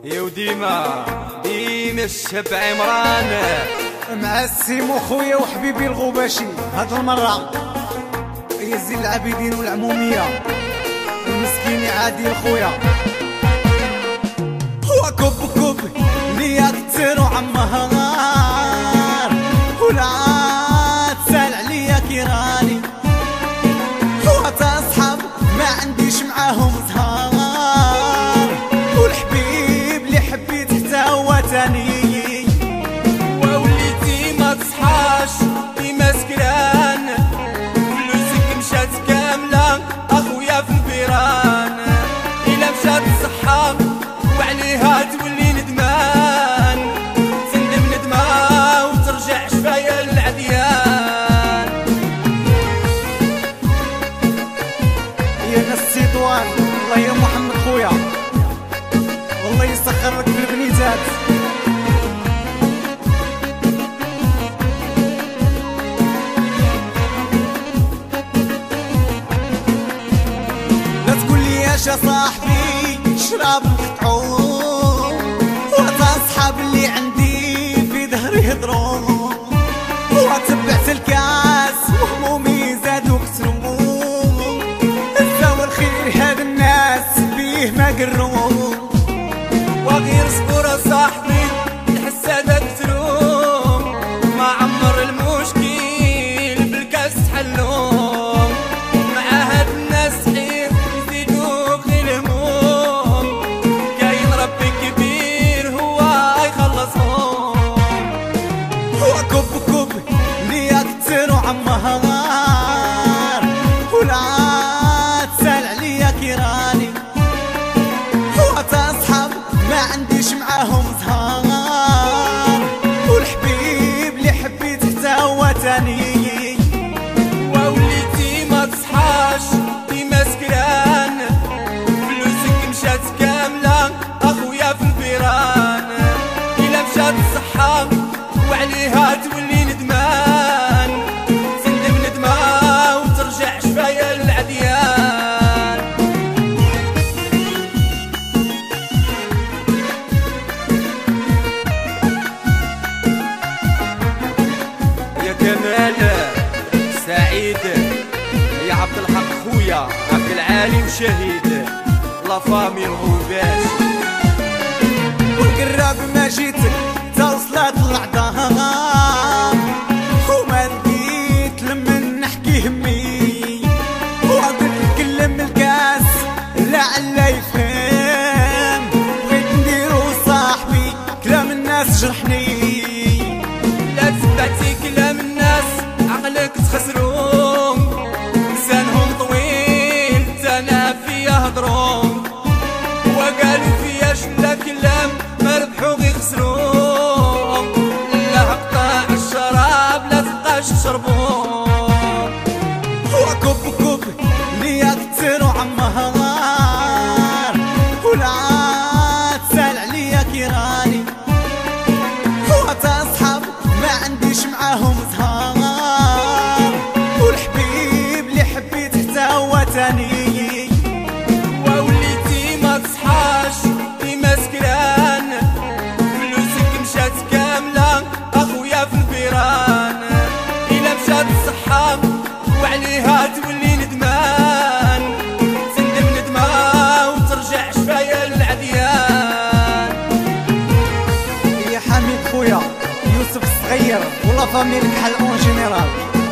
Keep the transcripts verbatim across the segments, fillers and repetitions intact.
يا وديما ديما الشاب عمران مع السيمو خويا وحبيبي الغباشي. هاد المرة هي زين العابدين والعمومية والمسكيني عادي خويا. هو كوب كوب ليا كتير وعمهار ولا تسال عليا كيراني. هو تصحاب ما عنديش معاهم زهار والحبيب اللي حبيت حتى هو تاني. ووليتي ما تصحاش ديما سكران فلوسك مشات كاملة اخويا في البيران. إلا مشات الصحة وعليها تولي ندمان تندم ندمة وترجع شفايا للعديان. يا ناس السيطوان والله يا محمد خويا والله يسخر لك في البنيتات. لا تقول لي يا صاحبي شراب نقطعو وتصحاب اللي عندي في ظهري هضرو وتبعت الكاس وهمومي زادو كسرو. الزاوى الخير هاد الناس بيه ما قرو وغير صبر صاحبي الحسادة تروم ما عمر المشكل بالكاس حلوم. مع هاد الناس حير يزيدوك غير الهموم كاين ربي كبير هو يخلصهم. هو كوب كوب ليا كتير وعمهار ولا تسال عليا كيراني. هو تصحاب ما عنديش معاهم زهار والحبيب اللي حبيت حتى هو تاني. ووليتي ما تصحاش ديما سكران فلوسك مشات كاملة اخويا في البيران. إلا مشات الصحة وعليها تولي ندمان تندم ندمة وترجع شفايا للعديان. يا كمال سعيد يا عبد الحق خويا عبد العالي وشهيد لا فامي الغوباش. والقراب ما جيتك تا وصلات العظام وما لقيت لمن نحكي همي. وقلت نكلم الكاس لعله يفهم بغيت نديرو صاحبي كلام الناس جرحني. لا تبعتي كلام الناس عقلك تخسروم لسانهم طويل تانا فيا هضروم وقالوا فيا شلا كلام ما ربحوا غير خسروم. لا قطع الشراب لا تبقاش تشربوم. هو كوب كوب ليا كتير وعمهار ولا تسال عليا كيراني. هو تصحاب ما عنديش معاهم زهار والحبيب اللي حبيت حتى هو تاني. ووليتي ما تصحاش ديما سكران فلوسك مشات كاملة اخويا في البيران. إلا مشات الصحة وعليها تولي ندمان تندم ندمة وترجع شفايا للعديان. يا حميد خويا يوسف الصغير ولا فاميلك بحال اون جينيرال.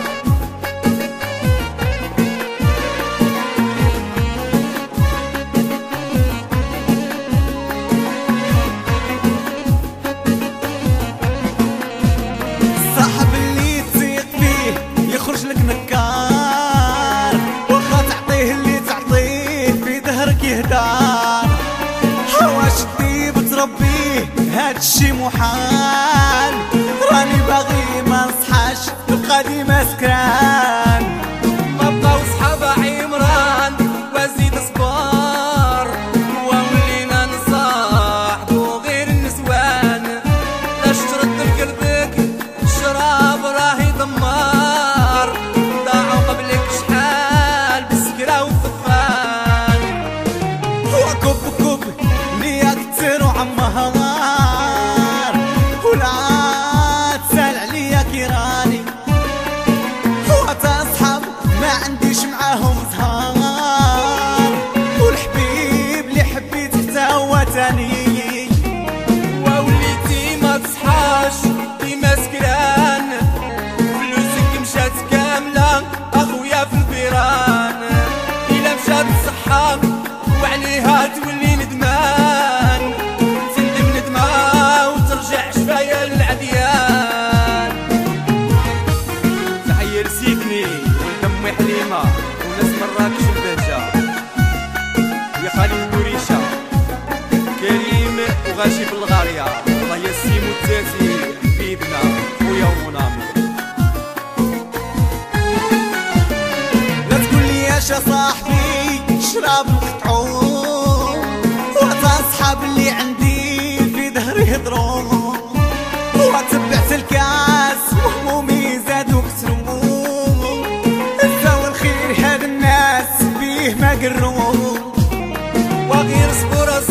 الصاحب اللي تثيق فيه يخرج لك نكار واخا تعطيه اللي تعطيه في ظهرك يهدار. واش دي بتربيه هادشي محال راني باغي ما نصحاش تبقى ديما سكران. ما بقاو صحاب عمران وزيد صبار وولينا نصاحبو غير النسوان. لاش ترد بقلبك الشراب راهي دمار ضاعوا قبلك شحال بالسكرة والدخان. هو كوب كوب ليا كتير وعمهار ثاني ووليتي ما تصحاش ديما سكران فلوسك مشات كاملة اخويا في الفيران إلا مشات الصحة وعليها تولي ندمان تندم ندمة وترجع شفايا للعديان تحية لسيدني ولدمي حليمة وناس مراكش البهجة يا خالد كوريشة كريم وغاشي بالغارية الله يا السيم والتاتي حبيبنا خويا ومنامي لا تقول لي يا صاحبي شراب نقطعو وعطا صحاب اللي عندي في ظهري يهضرو وتبعت الكاس وهمومي زادو كترو الزاو الخير هاد الناس فيه ما قرو وغير صبور